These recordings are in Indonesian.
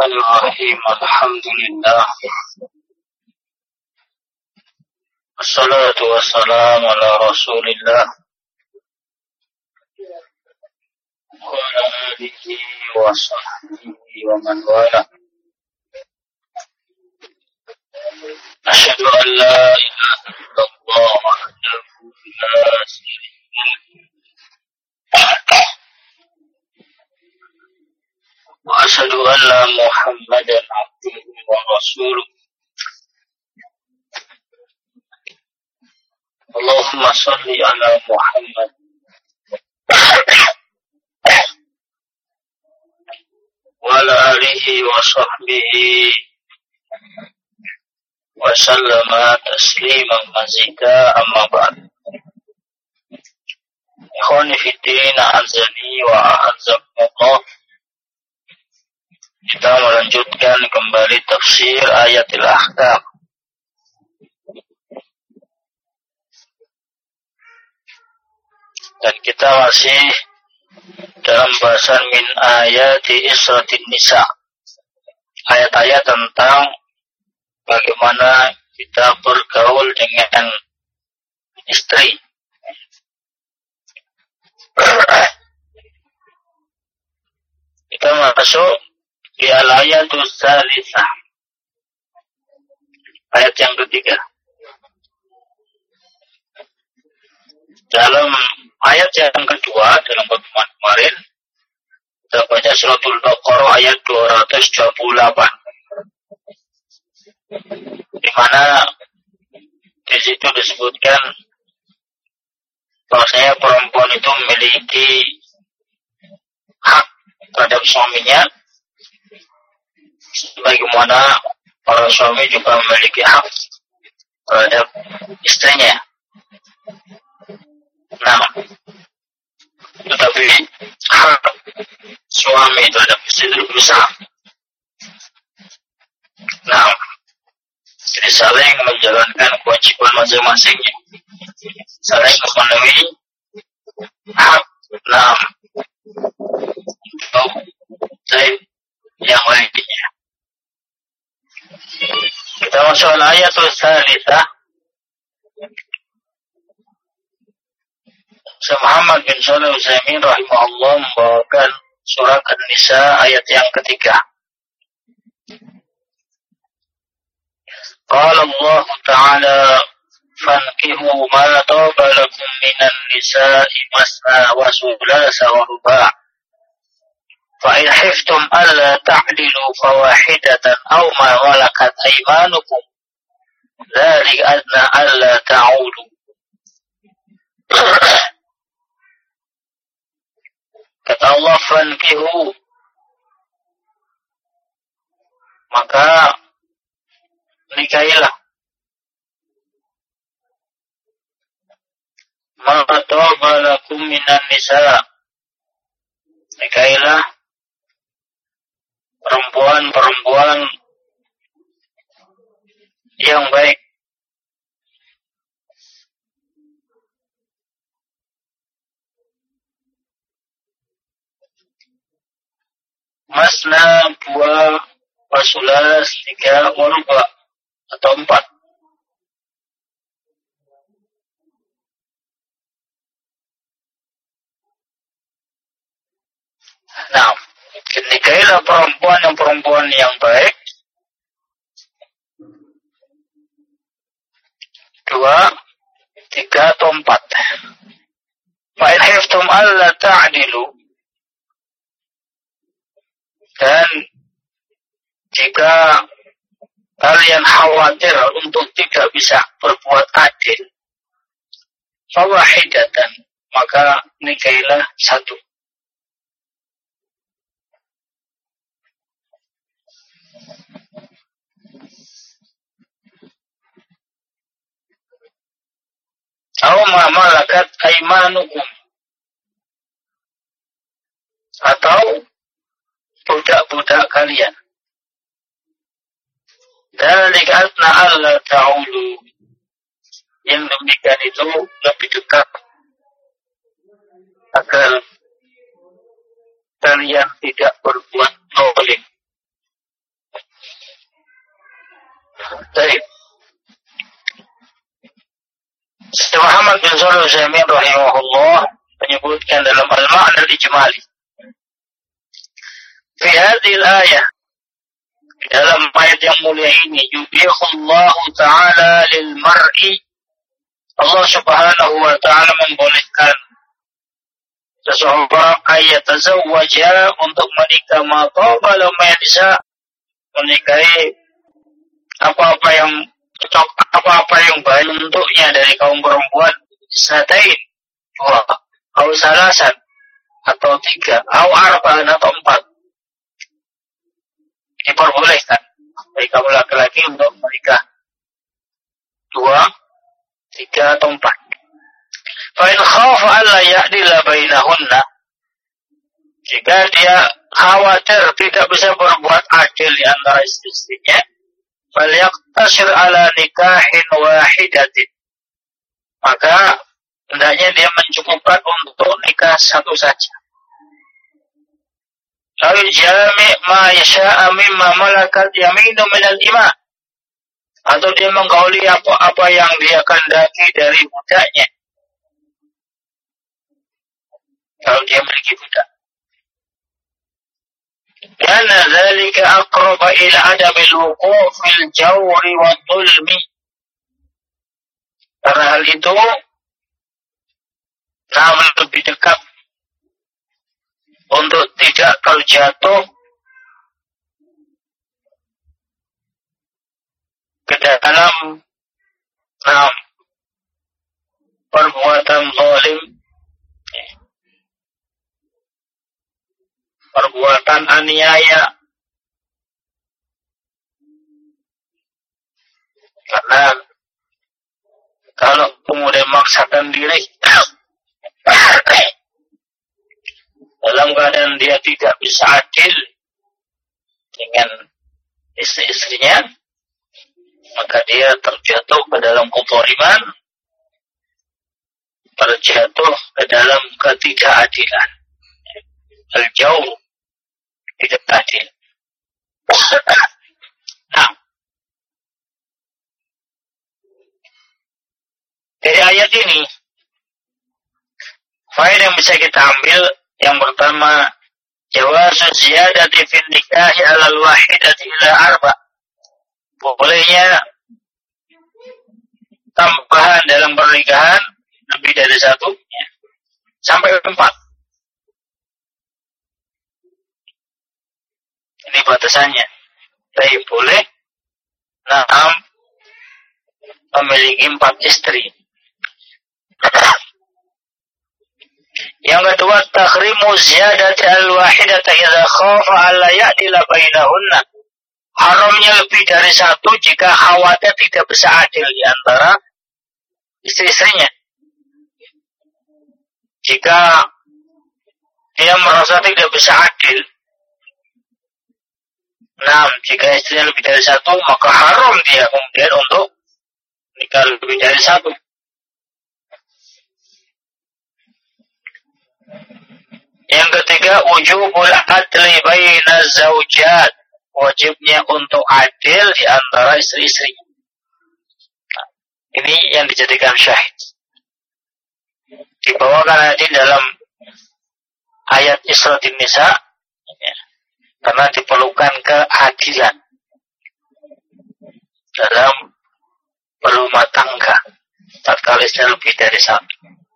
Bismillahirrahmanirrahim. Alhamdulillah. Wassalatu wassalamu ala Rasulillah wa ala alihi wa sahbihi wa man wala. Asyhadu an la ilaha illallah wahdahu la syarika lahu wa asyhadu anna Muhammadan abduhu wa rasuluh. Allahumma shalli ala Muhammad wa ala alihi wa sahbihi wa sallama tasliman mazida, amma ba'd. Ikhwani fiddin, a'azzani wa a'azzakumullah. Kita melanjutkan kembali tafsir ayatil ahkam. Dan kita masih dalam bahasan min ayati Isratin Nisa. Ayat-ayat tentang bagaimana kita bergaul dengan istri. Kita masuk di al-ayatus salisah, ayat yang ketiga. Dalam ayat yang kedua, dalam pertemuan kemarin, kita baca suratul Baqarah ayat 228. Di mana di situ disebutkan bahwasanya perempuan itu memiliki hak terhadap suaminya, sebagaimana para suami juga memiliki hak terhadap istrinya. Nah, tetapi hak suami terhadap istri itu lebih besar. Nah, jadi saling menjalankan kewajiban masing-masingnya, saling memenuhi hak. Nah, untuk yang lainnya. Kita masuk ayat al-salisah. Syekh Muhammad bin Shalih Al-Utsaimin rahimahullah membawakan surat An-Nisa ayat yang ketiga. Qala Allah Ta'ala fankihu ma taba lakum minan nisa'i masna wa sulasa wa ruba'. Fa in khiftum alla ta'dilu fawahidatan aw ma malakat aymanukum dzalika adna alla ta'ulu. Kata Allah, fankihu, maka nikahilah ma taba lakum minan nisa, nikahilah perempuan-perempuan yang baik. Masna, dua, wasulas, tiga, waruba, atau empat. Nah, nikahilah perempuan yang baik. Dua, tiga, atau empat. Fa in khiftum alla ta'dilu, dan jika kalian khawatir untuk tidak bisa berbuat adil, fawahidatan, maka nikahilah satu. Aw ma malakat aymanukum, atau budak-budak kalian. Dzalika adna alla ta'ulu, yang demikian itu lebih dekat agar kalian tidak berbuat zalim. Muhammad bin Shalih Al-Utsaimin rahimahullah menyebutkan dalam al-ma'na al-ijmali. Fi hadhil ayah, dalam ayat yang mulia ini, yubihullahu ta'ala lil mar'i, Allah subhanahu wa ta'ala membolehkan seseorang ayat tazawwaja untuk menikah maqabala bisa menikahi apa-apa yang cocok, apa-apa yang baik untuknya dari kaum perempuan, satain dua, atau salasan atau tiga, atau arba'an atau empat, diperbolehkan bagi kaum laki-laki untuk menikah dua, tiga atau empat. Fa in khafa alla ya'dila bainahunna, jika dia khawatir tidak bisa berbuat adil di antara istri-istrinya, falyaqtasir ala nikahin wahidatin, maka hendaknya dia mencukupkan untuk nikah satu saja. Lalu jami' ma yasha'a mimma malakat yaminu minal ima, atau dia menggauli apa yang dia kehendaki dari budaknya, kalau dia memiliki budak. Karena dzalika aqraba ila adamil wuqufil jawri wad dhulmi, karena hal itu lebih dekat untuk tidak terjatuh ke dalam perbuatan zalim, perbuatan aniaya, karena kalau kemudian memaksakan diri dalam keadaan dia tidak bisa adil dengan istri-istrinya, maka dia terjatuh ke dalam kezaliman, terjatuh ke dalam ketidakadilan, al-jawr, tidak adil. Nah, dari ayat ini faedah yang bisa kita ambil, yang pertama, jawazu ziyadati fin nikahi 'ala al-wahidati ila arba', bolehnya tambahan dalam pernikahan lebih dari satu, sampai 4. Ini batasannya. Tapi boleh memiliki 4 istri. Yang kedua, takhrimu ziyadati al-wahidati idza khafa alla ya'dila bainahunna. Haramnya lebih dari satu jika khawatir tidak bisa adil di antara istri-istrinya. Jika dia merasa tidak bisa adil, jika istrinya lebih dari satu, maka haram dia kemudian untuk nikah lebih dari satu. Yang ketiga, wujubul adli baina zaujat, wajibnya untuk adil di antara istri-istri. Ini yang dijadikan syahid. Dibawakan ayat ini dalam ayat Isra' Nisa, karena diperlukan keadilan dalam berumah tangga tatkala istrinya lebih dari satu.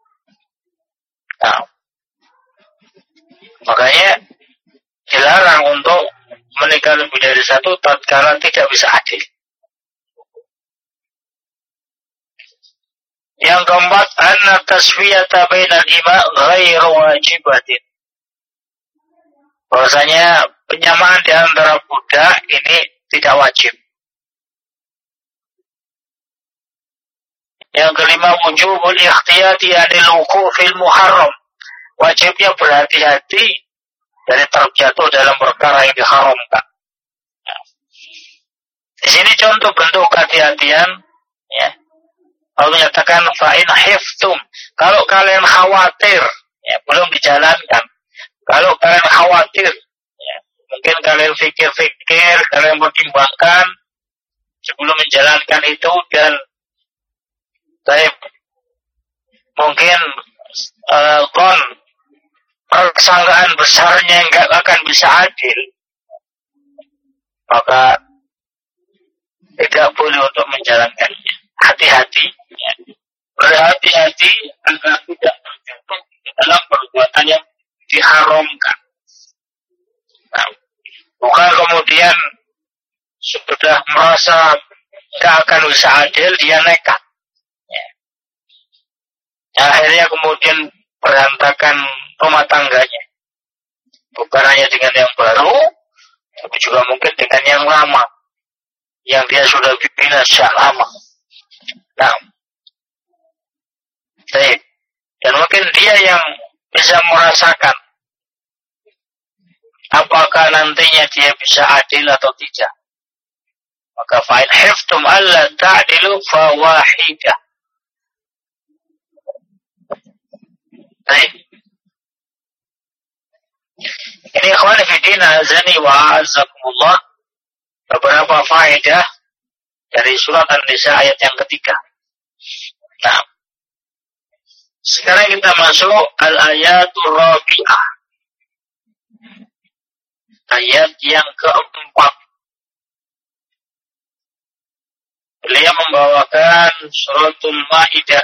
Makanya dilarang untuk menikah lebih dari satu tatkala tidak bisa adil. Yang keempat, anna tasfiyata bainal ima ghairu wajibatin. Bahwasanya penyamaan di antara budak ini tidak wajib. Yang kelima, wujubul ikhtiyati anil wuqufil muharram. Wajibnya berhati-hati dari terjatuh dalam perkara yang diharamkan. Di sini contoh bentuk kehati-hatian, ya. Allah menyatakan fa'in hiftum, kalau kalian khawatir, ya, belum dijalankan. Kalau kalian khawatir, ya, mungkin kalian fikir-fikir, kalian pertimbangkan sebelum menjalankan itu, dan mungkin persangkaan besarnya nggak akan bisa adil, maka tidak boleh untuk menjalankannya. Hati-hati, ya. Berhati-hati agar tidak terjatuh dalam perbuatan yang diharamkan. Nah, bukan kemudian sudah merasa tidak akan bisa adil, dia nekat. Ya. Akhirnya kemudian berantakan rumah tangganya. Bukan hanya dengan yang baru, tapi juga mungkin dengan yang lama, yang dia sudah bina sejak lama. Nah, dan mungkin dia yang bisa merasakan apakah nantinya dia bisa adil atau tidak. Maka fa'in hiftum alla ta'dilu fawahidah. Baik. Ini ikhwan fillah azani wa azakumullah, beberapa faedah dari surat An-Nisa ayat yang ketiga. Nah, sekarang kita masuk al-ayatul rabi'ah. Ayat yang keempat. Beliau membawakan suratul Maidah.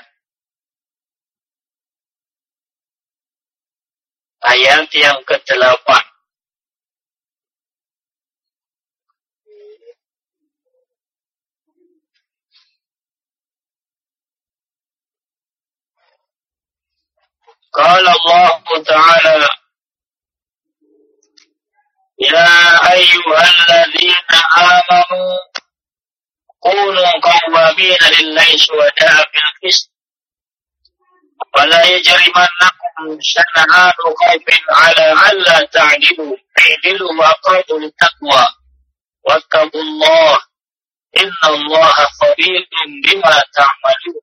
Ayat yang ke-8. Qala Allah Ta'ala, Ya ayyuhalladzina amanu kunu qawwamina lillahi syuhada'a bil qist wa la yajrimannakum shana'anu qawmin 'ala alla ta'dilu i'dilu wa aqrabu littaqwa wattaqullaha innallaha khabirun bima ta'malun.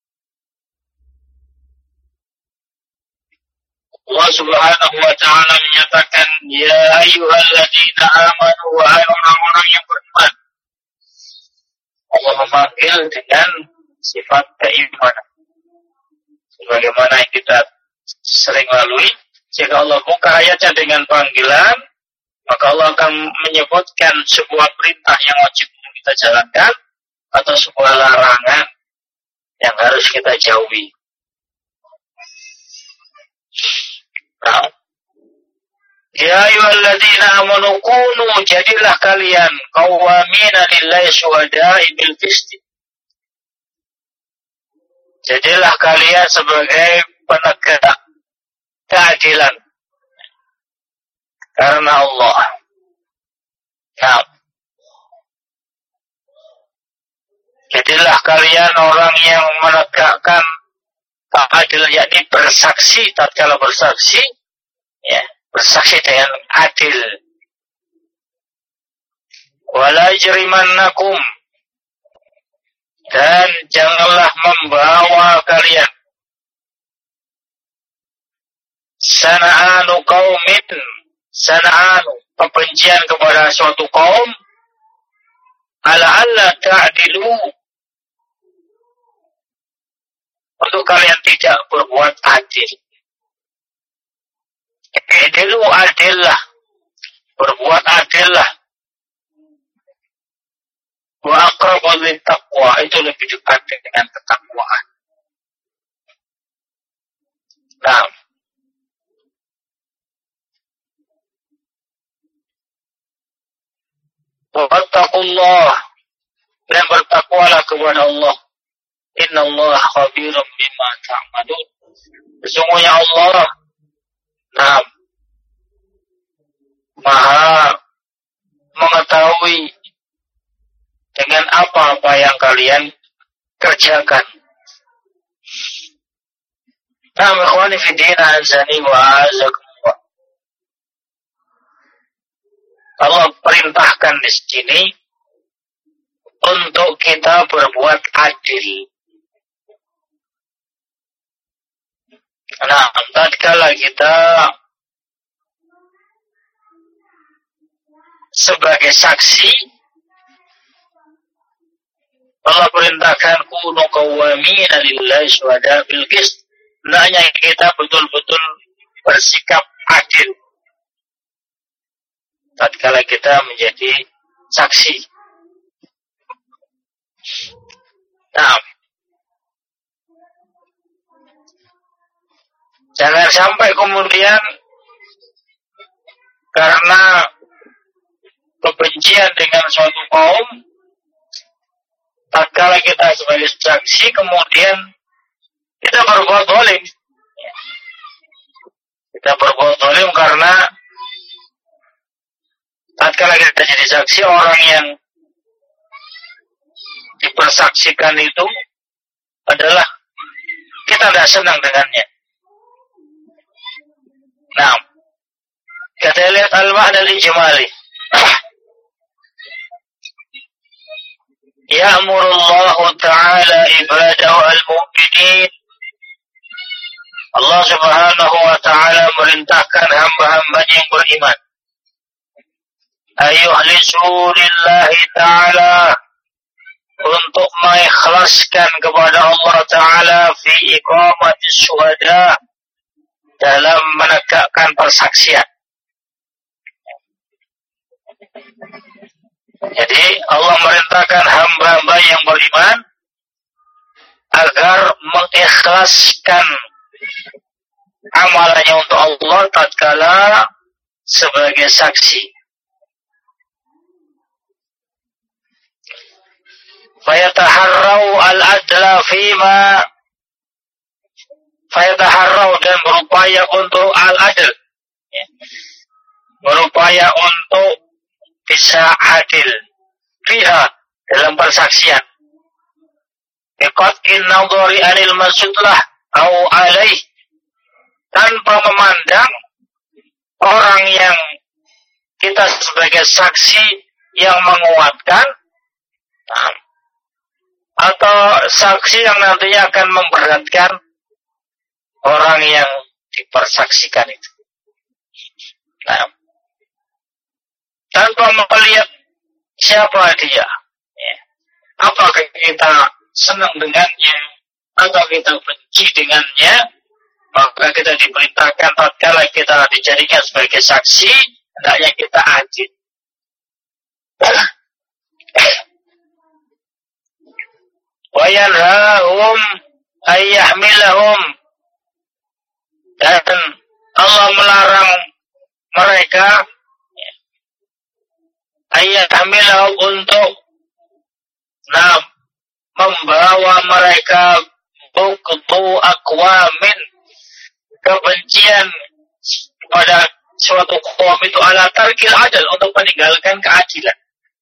Allah Subhanahu wa Ta'ala menyatakan, Ya ayyuhalladzina amanu, wahai orang-orang yang beriman. Allah memanggil dengan sifat keimanan. Sebagaimana yang kita sering lalui, jika Allah buka ayatnya dengan panggilan, maka Allah akan menyebutkan sebuah perintah yang wajib untuk kita jalankan, atau sebuah larangan yang harus kita jauhi. Nah, Ya ayyuhalladzina amanu kunu, jadilah kalian qawwamina lillahi syuhada'a bil qist. Jadilah kalian sebagai penegak keadilan karena Allah. Nah, jadilah kalian orang yang menegakkan keadilan, yakni bersaksi tatkala bersaksi, ya, bersaksi dengan adil. Wala yajrimannakum, dan janganlah membawa kalian sana'anu qaumin, sana'anu kebencian kepada suatu kaum, ala alla ta'dilu, untuk kalian tidak berbuat adil. Adilu, adillah, berbuat adillah. Wa aqrabu littaqwa, itu lebih dekat dengan ketakwaan. Nah, wattaqullah, dan bertakwalah kepada Allah. Innallaha khabirun bima ta'malun. Sesungguhnya Allah, nah, Maha mengetahui dengan apa-apa yang kalian kerjakan. Nah, ikhwani fi din, azani wa azakumullah. Allah perintahkan di sini untuk kita berbuat adil. Nah, tatkala kita sebagai saksi, Allah perintahkan kunu qawwamina lillahi syuhada'a bil qist. hendaknya kita betul-betul bersikap adil tatkala kita menjadi saksi. Nah, jangan sampai kemudian karena kebencian dengan suatu kaum, tatkala kita sebagai saksi kemudian kita berbuat zalim. Kita berbuat zalim karena tatkala kita jadi saksi, orang yang dipersaksikan itu adalah kita tidak senang dengannya. Nah, kita lihat al-ma'na al-ijmali. Ya'murullahu ta'ala ibadahu al-mu'minin. Allah subhanahu wa ta'ala merintahkan hamba-hambanya yang beriman. Ayuhlisu lillahi ta'ala, untuk mengikhlaskan kepada Allah ta'ala fi iqamati syuhada, dalam menegakkan persaksian. Jadi Allah merintahkan hamba-hamba yang beriman agar mengikhlaskan amalannya untuk Allah tatkala sebagai saksi. Fayataharrau al-adla fima, fayataharrau, dan berupaya untuk al-adl, berupaya untuk bisa adil fiha, dalam persaksian. Biqat'in nadhari anil masudlah au alaih, tanpa memandang orang yang kita sebagai saksi yang menguatkan atau saksi yang nantinya akan memberatkan orang yang dipersaksikan itu. Nah, tanpa melihat siapa dia, apakah kita senang dengannya atau kita benci dengannya, maka kita diperintahkan tatkala kita dijadikan sebagai saksi, hendaknya kita adil. Wa yanhahum ayyahmilahum, dan Allah melarang mereka ayyahmilahum untuk membawa mereka buqtu aqwamin, kebencian pada suatu kaum itu ala tarkil adil, untuk meninggalkan keadilan.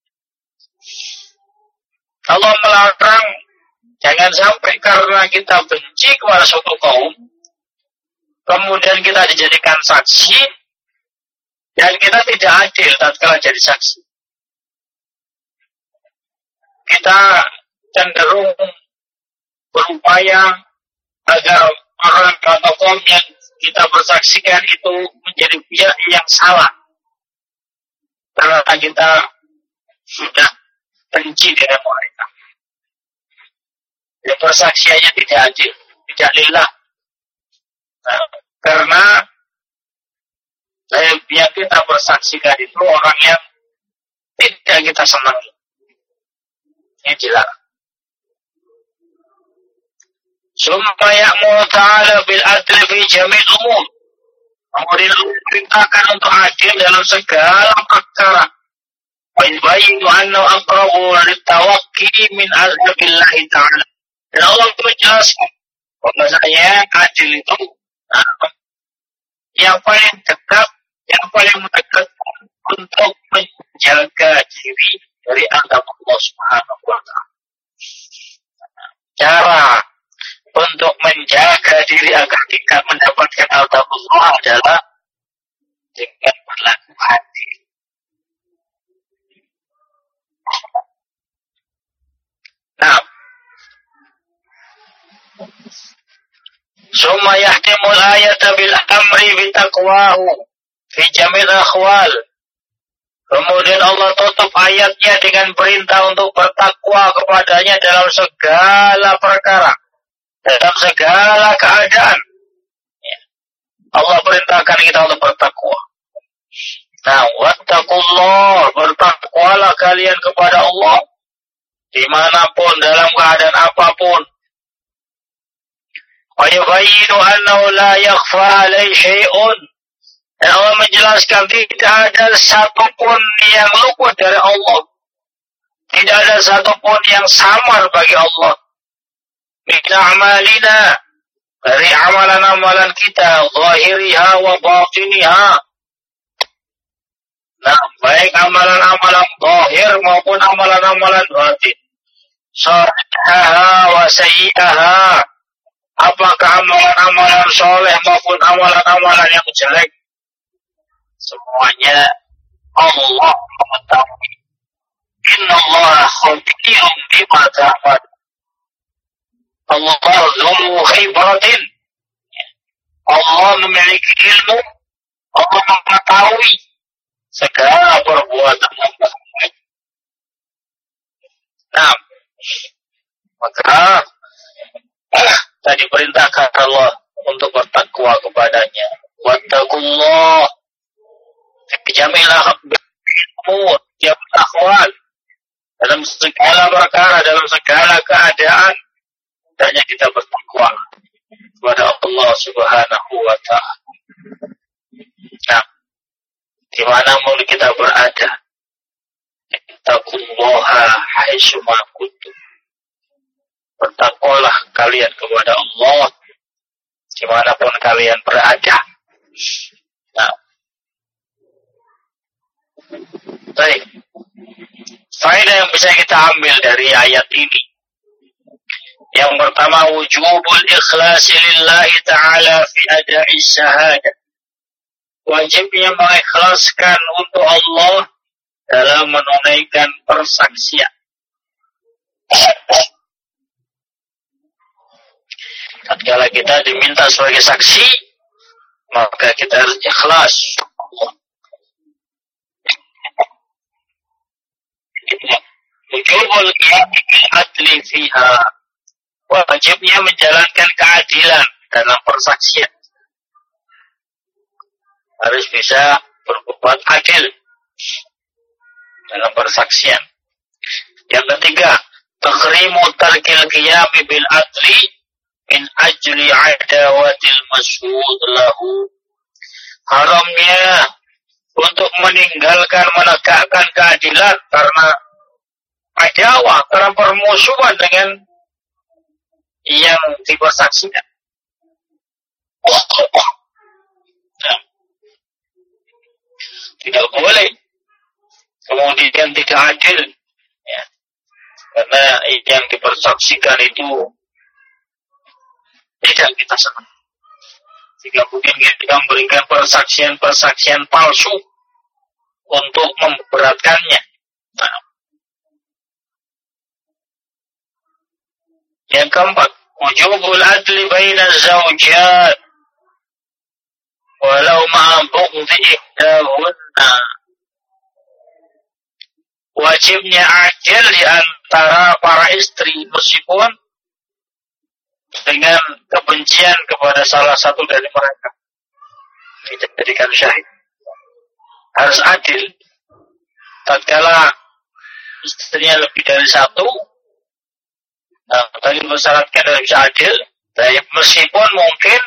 Allah melarang jangan sampai karena kita benci kepada suatu kaum kemudian kita dijadikan saksi dan kita tidak adil tatkala jadi saksi. Kita cenderung berupaya agar orang atau kaum yang kita bersaksikan itu menjadi pihak yang salah, karena kita sudah benci dengan mereka. Dan persaksiannya tidak adil, tidak lillah. Nah, karena yang kita bersaksikan itu orang yang tidak kita senangi. Ini dilarang. Summa ya'muru ta'ala bil adli fi jami'il umur. Kemudian Allah perintahkan untuk adil dalam segala perkara. Wa yubayyinu annahu aqrabu lit-tawaqqi min azhabillahi ta'ala. Dan Allah menjelaskan bahwasanya adil itu yang paling dekat, yang paling mendekat untuk menjaga diri dari azab Allah Subhanahu wa ta'ala. Cara untuk menjaga diri agar tidak mendapatkan azab Allah adalah dengan berlaku adil. Nah, summa yahtimul ayata bil amri bitaqwahu fi jamil akhwal. Kemudian Allah tutup ayatnya dengan perintah untuk bertakwa kepadanya dalam segala perkara, dalam segala keadaan. Allah perintahkan kita untuk bertakwa. Nah, wattaqullah, bertakwalah kalian kepada Allah dimanapun, dalam keadaan apapun. Wa yubayyinu annahu la yakhfa alaihi syai'un. Dan Allah menjelaskan tidak ada satupun yang luput dari Allah. Tidak ada satupun yang samar bagi Allah. Min a'malina, dari amalan-amalan kita, zahiriha wa batiniha. Nah, baik amalan-amalan zahir maupun amalan-amalan batin. Salihaha wa sayyi'aha. Apakah amalan-amalan soleh maupun amalan-amalan yang jelek, semuanya Allah mengetahui. Innallaha khabirun bima ta'mal. Allah dzul khibratin. Allah memiliki ilmu, Allah mengetahui segala perbuatan hamba. Nah, maka tadi perintahkan Allah untuk bertakwa kepadanya. Wattaqullah. Jamilah umur, jamilah akhwal. Dalam segala perkara, dalam segala keadaan, hendaknya kita bertakwa kepada Allah Subhanahu wa ta'ala. Nah, di mana pun kita berada, ittaqullaha haitsu ma kuntum. Bertakwalah kalian kepada Allah dimanapun kalian berada. Nah, baik. Faedah yang bisa kita ambil dari ayat ini. Yang pertama, wujubul ikhlasi lillahi ta'ala fi ada'i syahadah. Wajibnya mengikhlaskan untuk Allah dalam menunaikan persaksian. Tatkala kita diminta sebagai saksi, maka kita harus ikhlas. Wujubul qiyami bil adli fiha. Wajibnya menjalankan keadilan dalam persaksian. Harus bisa berbuat adil dalam persaksian. Yang ketiga, takhrimu tarkil qiyami bil adli min ajli adawatil masyhud lahu. Haramnya untuk meninggalkan menegakkan keadilan karena adawah, karena permusuhan dengan yang dipersaksikan. Nah, tidak boleh kemudian tidak adil, ya, karena yang dipersaksikan itu tidak kita senang. Jika mungkin kita memberikan persaksian palsu untuk memberatkannya. Nah, yang keempat, wujubul adli baina zawjat walau ma'a bughdhi ihdahunna. Wajibnya adil di antara para istri meskipun dengan kebencian kepada salah satu dari mereka. Tidak dijadikan syahid. Harus adil. Tatkala istrinya lebih dari satu, nah, tadi mensyaratkan harus bisa adil. Tapi meskipun mungkin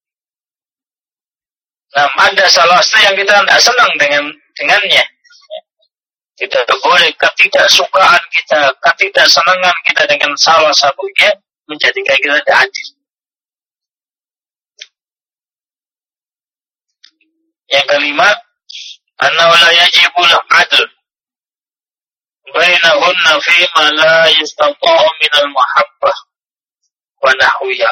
ada salah satu yang kita tidak senang dengannya. Tidak boleh ketidaksukaan kita, ketidaksenangan kita dengan salah satunya menjadikan kita tidak adil. Yang kelima, annahu la yajibul adl bainahunna fima la yastata'u minal mahabbah wa nahwiha.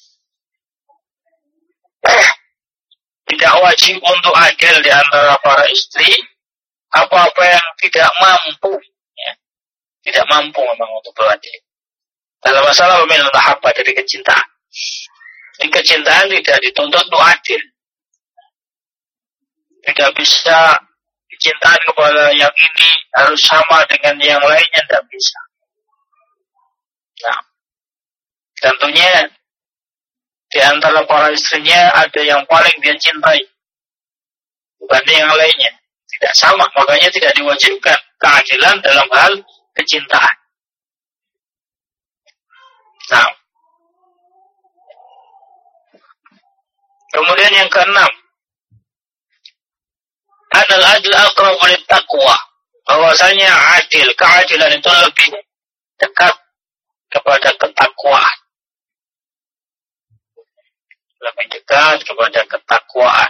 Tidak wajib untuk adil di antara para istri apa-apa yang tidak mampu, ya. Tidak mampu memang untuk beradil. Dalam masalah minal mahabbah, dari kecintaan. Di kecintaan tidak dituntut untuk adil. Tidak bisa kecintaan kepada yang ini harus sama dengan yang lainnya, tidak bisa. Nah, tentunya di antara para istrinya ada yang paling dia cintai dibanding yang lainnya. Tidak sama, makanya tidak diwajibkan keadilan dalam hal kecintaan. Nah, kemudian yang keenam, adal adil aqrabu littaqwa, bahwasanya adil, keadilan itu lebih dekat kepada ketakwaan. Lebih dekat kepada ketakwaan.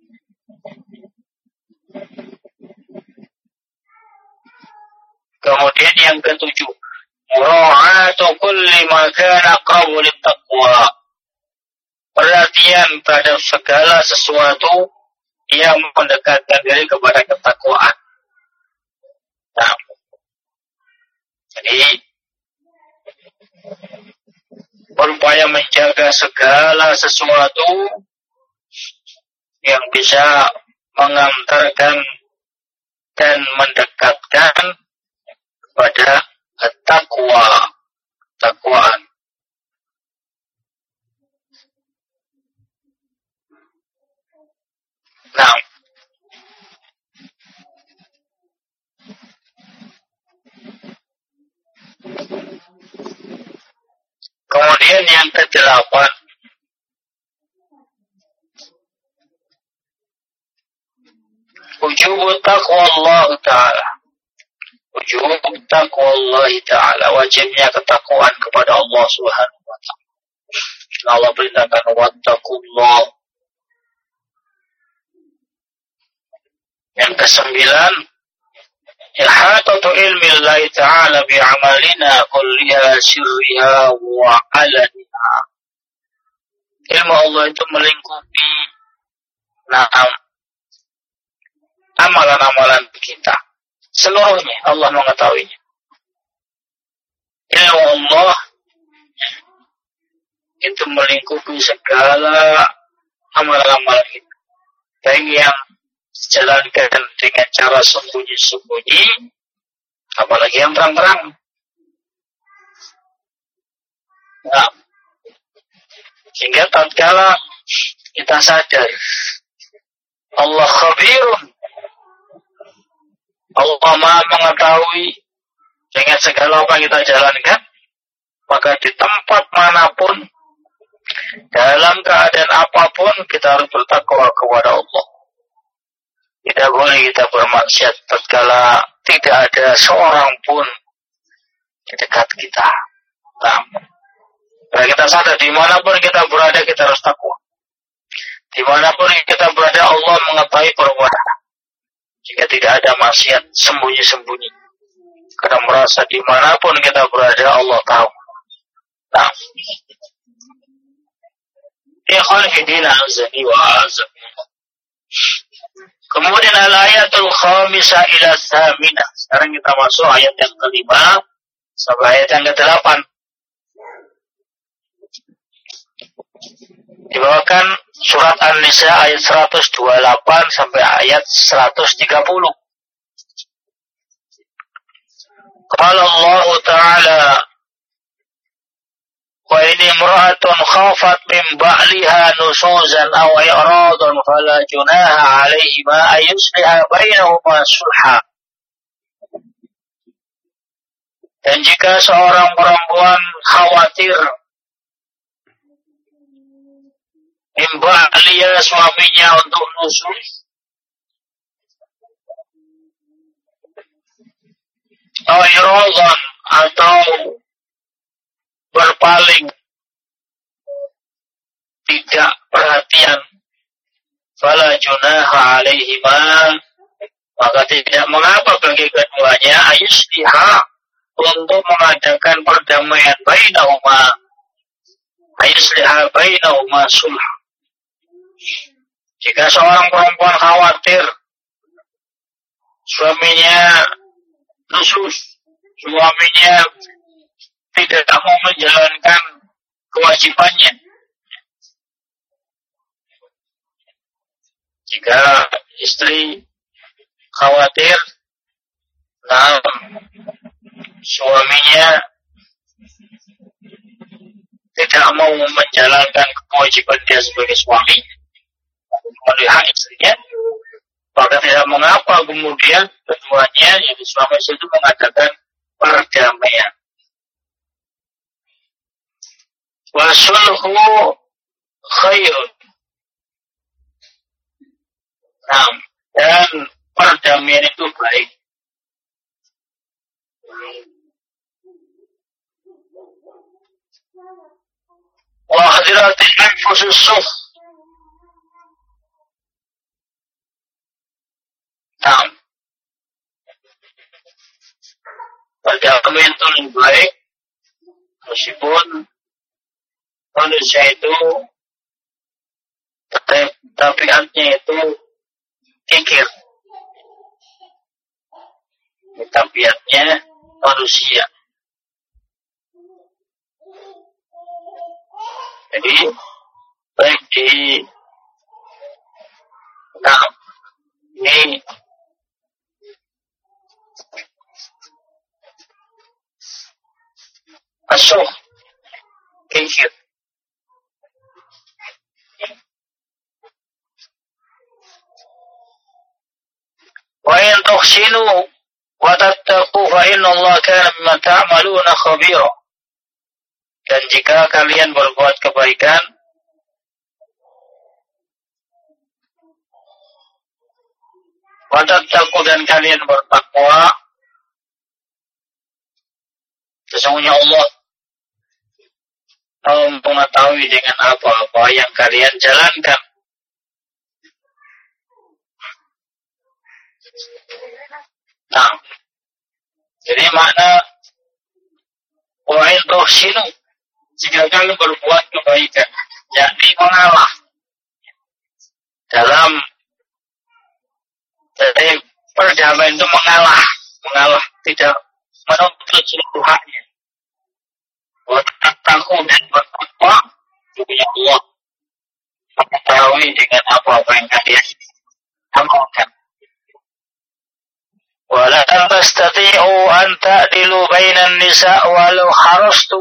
Kemudian yang ketujuh, mura'atu kulli ma kana aqrabu littaqwa, perhatian pada segala sesuatu yang mendekatkan diri kepada ketakwaan. Nah, jadi berupaya menjaga segala sesuatu yang bisa mengantarkan dan mendekatkan kepada takwaan. Nah, kemudian yang kedelapan, wujub taqwa Allah Ta'ala. Wujub taqwa Allah Ta'ala, wajibnya ketakwaan kepada Allah Subhanahu wa Ta'ala. Allah perintahkan wattaqullah. Yang kesembilan, ihatatu ilmi Allah Ta'ala bi'amalina kulliha sirriha wa alaniha. Ilmu Allah itu melingkupi amalan-amalan kita seluruhnya. Allah mengetahuinya. Ilmu Allah itu melingkupi segala amalan-amalan kita, baik yang dijalankan dengan cara sembunyi-sembunyi, apalagi yang terang-terang. Nah, sehingga tatkala kita sadar Allah khabirun, Allah Maha mengetahui dengan segala apa yang kita jalankan, maka di tempat manapun, dalam keadaan apapun, kita harus bertakwa kepada Allah. Tidak boleh kita bermaksiat tatkala tidak ada seorang pun di dekat kita. Nah, kita sadar dimanapun kita berada, kita harus takwa. Dimanapun kita berada, Allah mengetahui perbuatan. Jika tidak ada maksiat sembunyi-sembunyi, karena merasa dimanapun kita berada, Allah tahu. Nah, ikhwan fillah azani wa azakumullah. Kemudian al-ayatul khamisah ila tsaminah. Sekarang kita masuk ayat yang kelima sampai ayat yang ke-8. Dibawakan surat An-Nisa ayat 128 sampai ayat 130. Qala Allah Ta'ala, wa in imra'atun khafat min ba'liha nusuzan aw i'radan fala junaha 'alaihima ay yusliha bainahuma sulha. Dan jika seorang perempuan khawatir min ba'liha, suaminya, untuk nusuz, aw i'radan, atau berpaling, tidak perhatian, fala junaha 'alaihima, maka tidak mengapa bagi keduanya ayusliha, untuk mengadakan perdamaian bainahuma, ayusliha bainahuma sulh. Jika seorang perempuan khawatir suaminya nusuz, suaminya tidak mau menjalankan kewajibannya, jika istri khawatir suaminya tidak mau menjalankan kewajiban dia sebagai suami memenuhi hak istrinya, maka tidak mengapa kemudian keduanya yaitu suami istri itu mengadakan perdamaian. Wasulhu khairun. Nah, dan perdamaian itu baik. Wa hadiratil anfusus suf. Nah, perdamaian itu lebih baik meskipun manusia itu tabiatnya itu kikir. Tabiatnya manusia. Jadi baik di ini asuh kikir. Wa in tuhsinu wa tattaqu fa inna Allah kana bima ta'maluna khabira. Dan jika kalian berbuat kebaikan wa tattaqu dan kalian bertakwa, sesungguhnya Allah mengetahui dengan apa-apa yang kalian jalankan. Nah, jadi makna wa in tuhsinu, jika kalian berbuat kebaikan, yakni mengalah dalam jadi perdamaian itu mengalah tidak menuntut seluruh haknya. Wa tattaqu dan bertakwa, sesungguhnya Allah mengetahui dengan apa-apa yang kalian amalkan. Wala tastati'u an ta'dilu bainan nisa' walau harastu.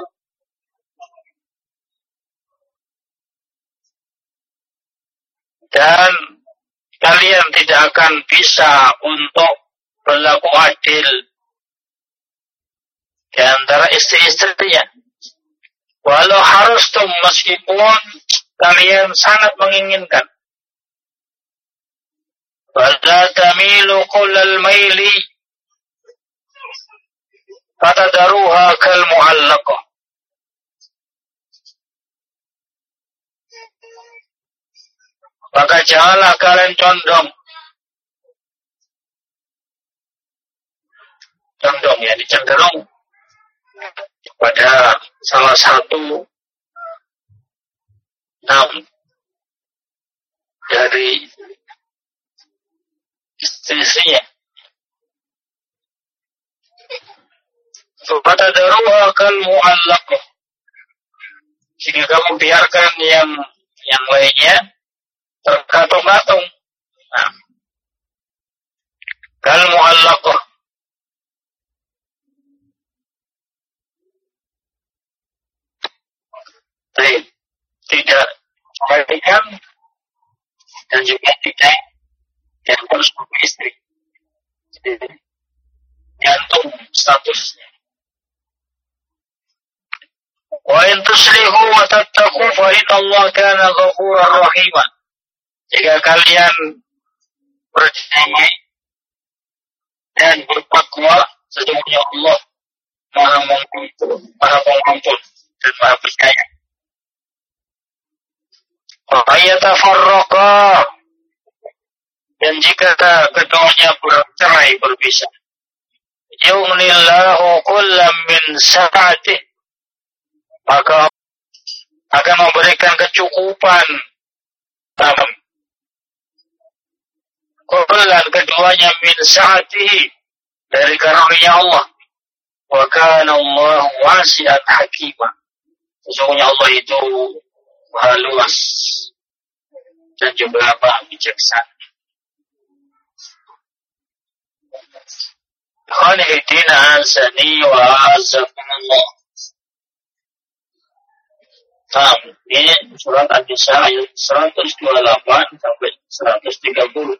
Dan kalian tidak akan bisa untuk berlaku adil di antara istri-istrinya. Walau harustum, meskipun kalian sangat menginginkan. Wala tamilu kullal maili fatadaruha kal mu'allaqah. Maka janganlah kalian condong ya, dicenderung pada salah satu dari istri-istrinya. Fatadaruha kal mu'allaqah. Jika kamu biarkan yang lainnya terkatung-katung. Nah, kal mu'allaqah. Tidak perhatikan dan juga tidak dianggap sebagai istri. Jadi, gantung statusnya. Wa in tuslihu wa tattaqu fa inna Allah kana ghafurar rahima. Jika kalian berdamai dan bertakwa, sesungguhnya Allah Maha Pengampun dan Maha Penyayang. Ayatafarraqa, dan jika keduanya bercerai berpisah, yughnillahu kullam min sa'atih, maka akan memberikan kecukupan kullan keduanya min sa'atih, dari karunia Allah. Wa kana Allahu wasi'an hakima, sesungguhnya Allah itu Maha luas dan juga Maha bijaksana. Khonihidina azani wa azakumullah. Nah, ini surat An-Nisa ayat 128 sampai 130.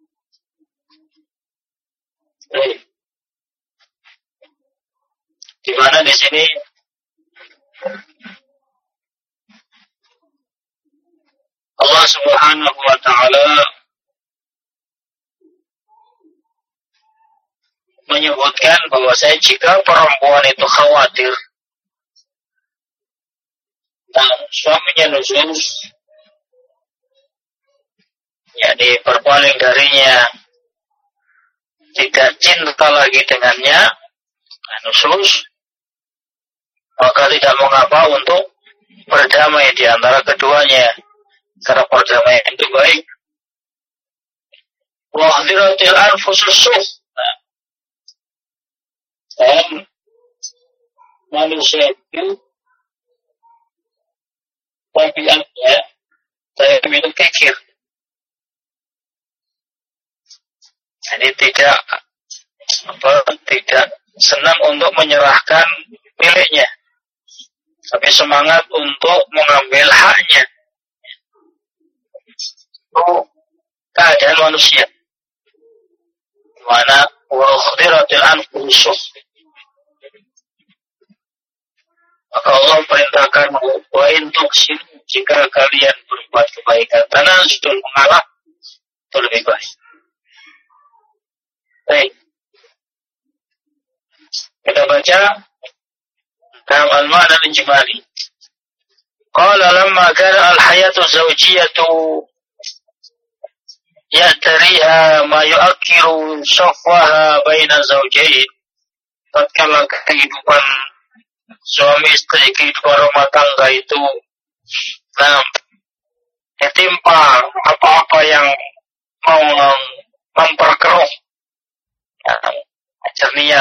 Di mana di sini Allah Subhanahu wa taala menyebutkan bahwa jika perempuan itu khawatir dan suaminya nusyuz, yakni berpaling darinya, tidak cinta lagi dengannya, nusyuz, maka tidak mengapa untuk berdamai di antara keduanya, karena perdamaian itu baik. Wahdiratil anfusus syuh, dan manusia itu tabiatnya itu kikir. Jadi tidak senang untuk menyerahkan miliknya, tapi semangat untuk mengambil haknya. Itu keadaan manusia. Mana wakhdiratil anfusus. Maka Allah perintahkan wa in tuqsitu, jika kalian berbuat kebaikan, tanazul, mengalah, itu lebih baik. Baik. Kita baca dalam al-ma'na al-ijmali. Qala lamma kana al-hayatu zawjiyatu ya'tariha ma yu'akkiru safwaha baina zawjayn. Tatkala kehidupan suami istri, kehidupan rumah tangga itu ditimpa apa-apa yang mau memperkeruh cernian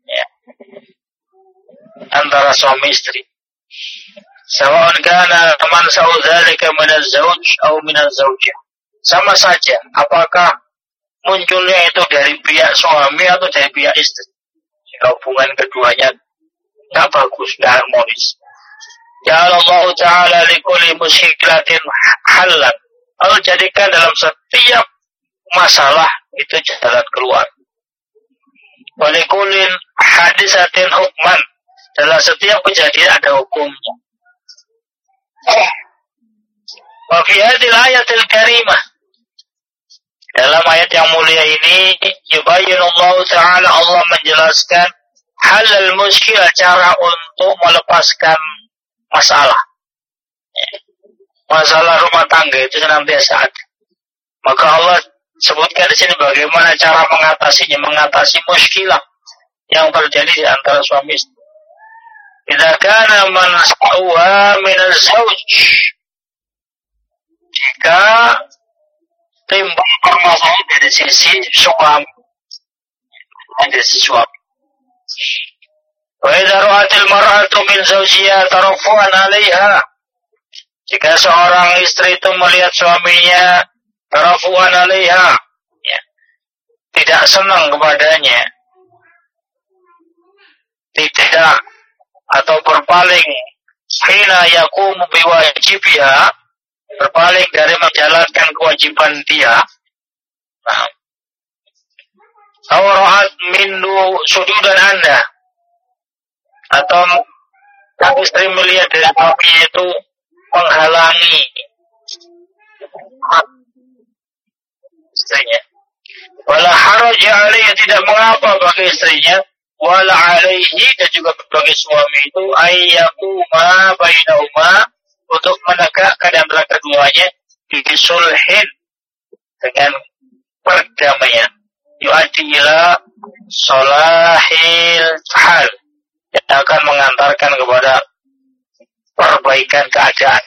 antara suami istri. Sawa'un kana man sa'udzalika min az-zawj aw min az-zawjah. Sama saja apakah munculnya itu dari pihak suami atau dari pihak istri. Jika hubungan keduanya enggak bagus, enggak harmonis. Ya Allah Ta'ala likulli musykilatin halan. Allah jadikan dalam setiap masalah itu jalan keluar. Walikulin hadisatin hukman. Dalam setiap kejadian ada hukumnya. Wa fi hadhil ayatil karimah, dalam ayat yang mulia ini, yubayyinu Allah Ta'ala, Allah menjelaskan halal muskil, cara untuk melepaskan masalah. Masalah rumah tangga itu senantiasa ada. Maka Allah sebutkan di sini bagaimana cara mengatasinya, mengatasi muskilah yang terjadi di antara suami istri. Idza kana man sa'uha min az-zawj, jika timbul permasalahan dari sisi suami, dari sisi suami. Wa idza ra'atil mar'atu min zawjiha tarafuan 'alaiha, jika seorang istri itu melihat suaminya tarafuan 'alaiha, tidak senang kepadanya, tidak atau berpaling, hina yaqumu biwajibiha, berpaling dari menjalankan kewajiban dia. Awra'at minhu sujudan anda, atau sang istri melihat dari suami itu menghalangi hak istrinya. Wala haraja alaihi, tidak mengapa bagi istrinya, wala alaihi, dan juga bagi suami itu, ayyakuma bainahuma, untuk menegakkan antara keduanya bisulhin, dengan perdamaian, yu'addi ila salahil hal, yang akan mengantarkan kepada perbaikan keadaan.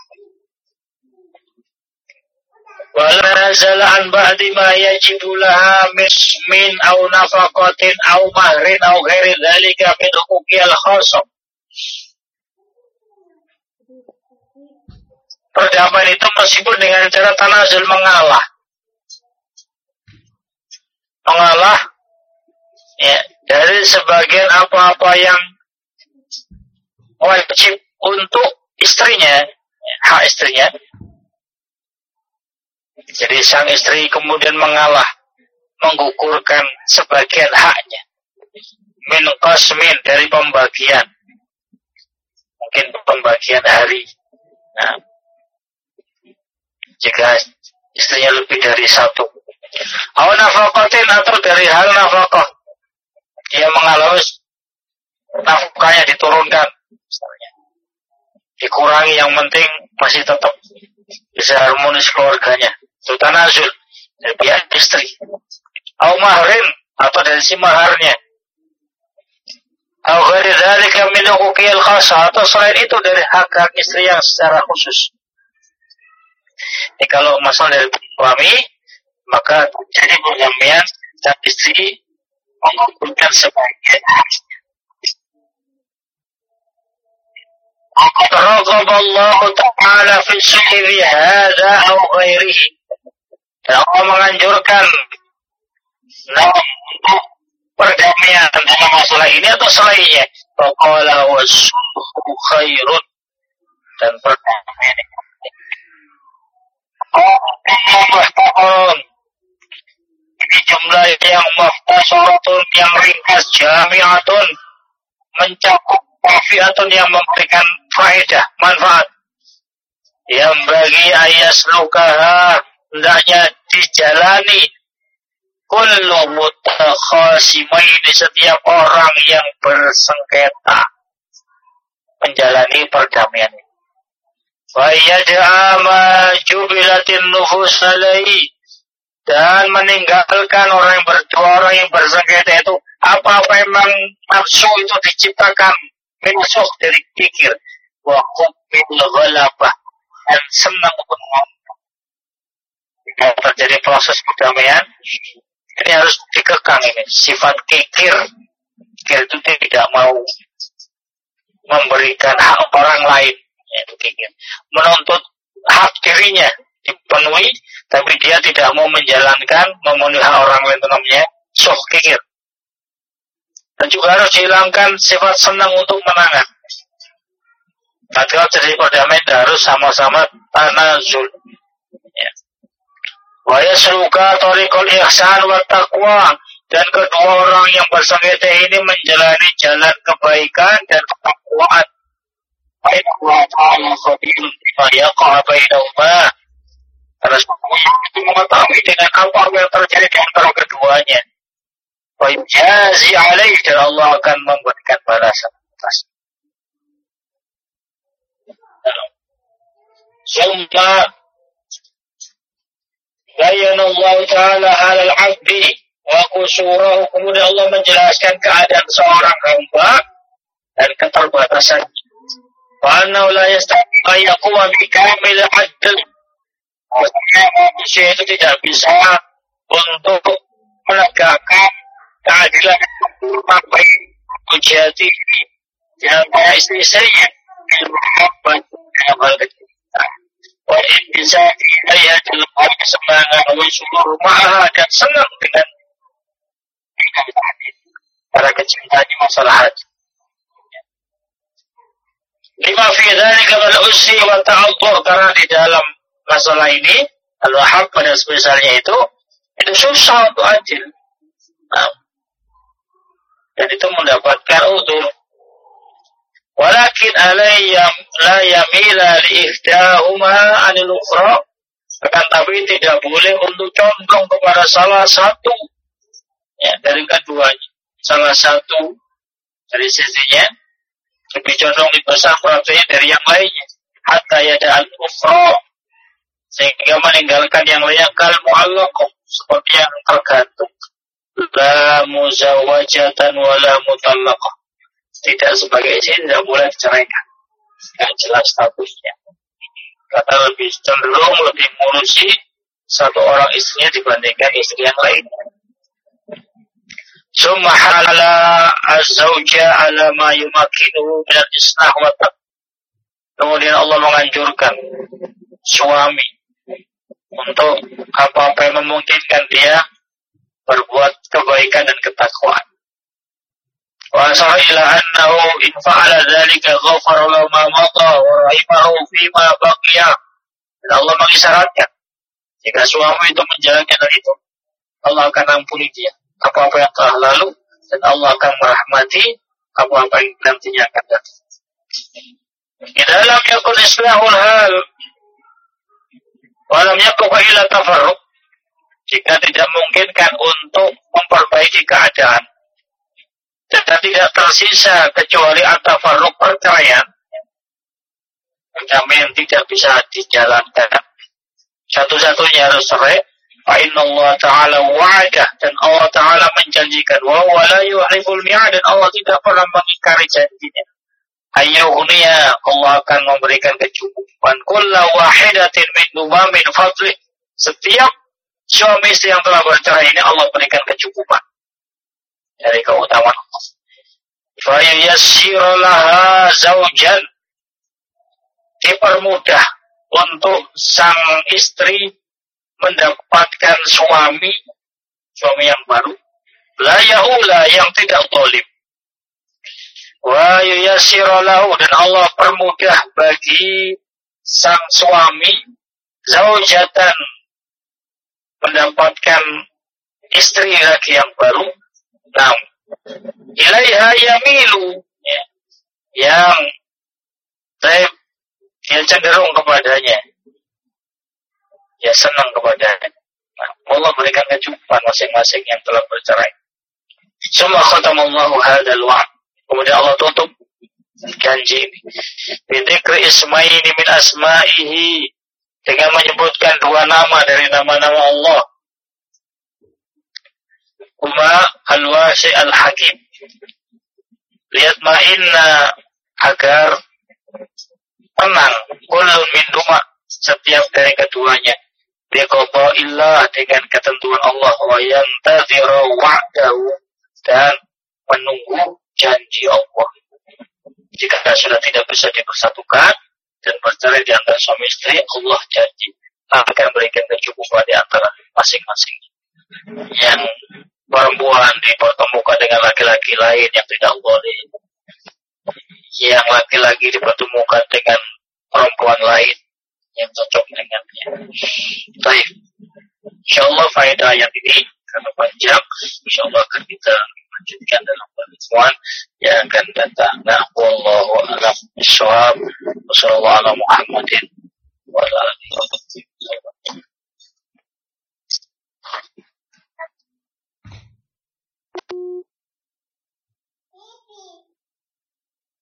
Wala nazala an ba'di ma yajibu laha min aw nafaqatin aw mahrin aw ghairi dzalika min huquqil khassa. Perdamaian itu meskipun dengan cara tanazul, mengalah ya, dari sebagian apa-apa yang wajib untuk istrinya, hak istrinya. Jadi sang istri kemudian mengalah, menggugurkan sebagian haknya. Min qasmin, dari pembagian. Mungkin pembagian hari. Nah, jika istrinya lebih dari satu. Aw nafaqatin, atau dari hal nafkah. Dia mengalah, nafkahnya diturunkan, misalnya. Dikurangi, yang penting masih tetap bisa harmonis keluarganya. Itu tanazul dari pihak istri. Aw mahrin, atau dari si maharnya. Aw ghairi dzalika min huquqil khassa, atau selain itu dari hak istri yang secara khusus. Jadi kalau masalah dari suami, maka jadi pergamian dan istri mengumpulkan sebagian haknya. Raqab Allah Ta'ala fi syahri hadza aw ghairihi. Allah menganjurkan untuk perdamaian dalam masalah ini atau selainnya. Faqala was-sulhu khairun, dan perdamaian ini jumlah yang mukhtasaratun, yang ringkas, jami'atun, mencakup, wafiatun, yang memberikan faedah, manfaat. Yang bagi ayas lukaha, hendaknya dijalani kullu mutakhasimaini, setiap orang yang bersengketa menjalani perdamaian. Wa yad'a ma jubilatin nufus alaihi, dan meninggalkan orang yang bersengketa itu apa-apa memang nafsu itu diciptakan minusuk dari pikir, wa hubbil ghalabah, dan senang untuk menang. Jika terjadi proses perdamaian, ini harus dikekang, ini sifat kikir. Kikir itu tidak mau memberikan hak orang lain, yaitu kikir. Menuntut hak dirinya dipenuhi, tapi dia tidak mau menjalankan, memenuhi hak orang lain, itu namanya syuh, kikir. Dan juga harus dihilangkan sifat senang untuk menangan. Kalau terjadi perdamaian harus sama-sama tanazul. Ya. Wa yasluka tariqul ihsan wa taqwa, dan kedua orang yang bersengketa ini menjalani jalan kebaikan dan ketakwaan. Baik wa ta'ala khabirun bima yaqa bainahuma. Karena semuanya itu mengetahui dengan apa yang terjadi di antara keduanya. Wa yujazi alaihi, dan Allah akan memberikan balasan atas. Summa bayyana Allah Ta'ala halal abdi wa qusurahu, kemudian Allah menjelaskan keadaan seorang hamba dan keterbatasannya. Wa annahu la yastati' an yaquma bi kamil adl, manusia itu tidak bisa untuk menegakkan keadilan sampai kujati di antara istri-istrinya, dalam hal kecintaan. Wajib bisa dilihat dalam kesenangan seluruh maha, dan senang dengan para kecintaannya masalah hati. Lima fi dzalika min usri wa ta'addur, karena di dalam masalah ini al-wahab pada misalnya itu susah untuk adil. Nah, dan itu mendapatkan udzur. Walakin alayya la yamila li ihdahuma 'anil ukhra, akan tapi tidak boleh untuk condong kepada salah satu, ya, dari keduanya. Salah satu dari sisinya lebih condong besar perhatiannya dari yang lainnya, hatta yada al-ukhra, sehingga meninggalkan yang lain, kal mu'allaqah, seperti yang tergantung. La muzawwajatan wala mutallaqah, tidak sebagai istri, tidak boleh diceraikan, tidak jelas statusnya, karena lebih cenderung lebih mengurusi satu orang istrinya dibandingkan istri yang lainnya. Summa hala az-zawja ala ma yumakkinuhu min al-islah wa taqwa, kemudian Allah menganjurkan suami untuk apa-apa yang memungkinkan dia berbuat kebaikan dan ketakwaan. Wa asara ila annahu in fa'ala dzalika ghafara lahu ma mata wa rahimahu fima baqiya. Dan Allah mengisyaratkan jika suami itu menjalankan hal itu, Allah akan ampuni dia apa-apa yang telah lalu dan Allah akan merahmati apa-apa yang nantinya akan datang. Idza lam yakun islahul hal wa lam yakun illa tafarruq, jika tidak memungkinkan untuk memperbaiki keadaan dan tidak tersisa kecuali at-tafarruq, perceraian, kami yang tidak bisa dijalankan, satu-satunya harus cerai. Fa inna Allah Ta'ala wa'ada, dan Allah Ta'ala menjanjikan, wa huwa la yuhibbul mi'ad, dan Allah tidak pernah mengingkari janjinya. Ayyuhuniya, Allah akan memberikan kecukupan kulla wahidatin min dumamin fadlih, setiap suami istri yang telah bercerai ini Allah berikan kecukupan dari keutamaan Allah. Fa yassiru laha zaujan, dipermudah untuk sang istri mendapatkan suami yang baru, la yaula, yang tidak zalim. Wa yassiru lahu, dan Allah permudah bagi sang suami zaujatan, mendapatkan istri lagi yang baru. Nah, ilaiha yamilu, yang dia cenderung kepadanya, ya senang kepadanya. Nah, Allah berikan kecukupan masing-masing yang telah bercerai. Summa khatamallahu hadzal wa'd, kemudian Allah tutup janji ini bi dzikri ismaini min asma'ihi, dengan menyebutkan dua nama dari nama-nama Allah. Huma al-wasi' al-hakim, lihat ma'inna, agar tenang, kullun min duma, setiap dari keduanya, biqada'illah, dengan ketentuan Allah, wa yantaziru wa'dahu, dan menunggu janji Allah. Jika sudah tidak bisa dipersatukan dan bercerai di antara suami istri, Allah janji akan berikan kecukupan di antara masing-masing. Yang perempuan dipertemukan dengan laki-laki lain yang tidak boleh, yang laki-laki dipertemukan dengan perempuan lain yang cocok dengannya. Baik, insyaallah faedah yang ini karena panjang, insyaallah akan kita lanjutkan dalam pertemuan yang akan datang. Nah, wallahu a'lam bishawab. Wassallallahu ala Muhammadin wa ala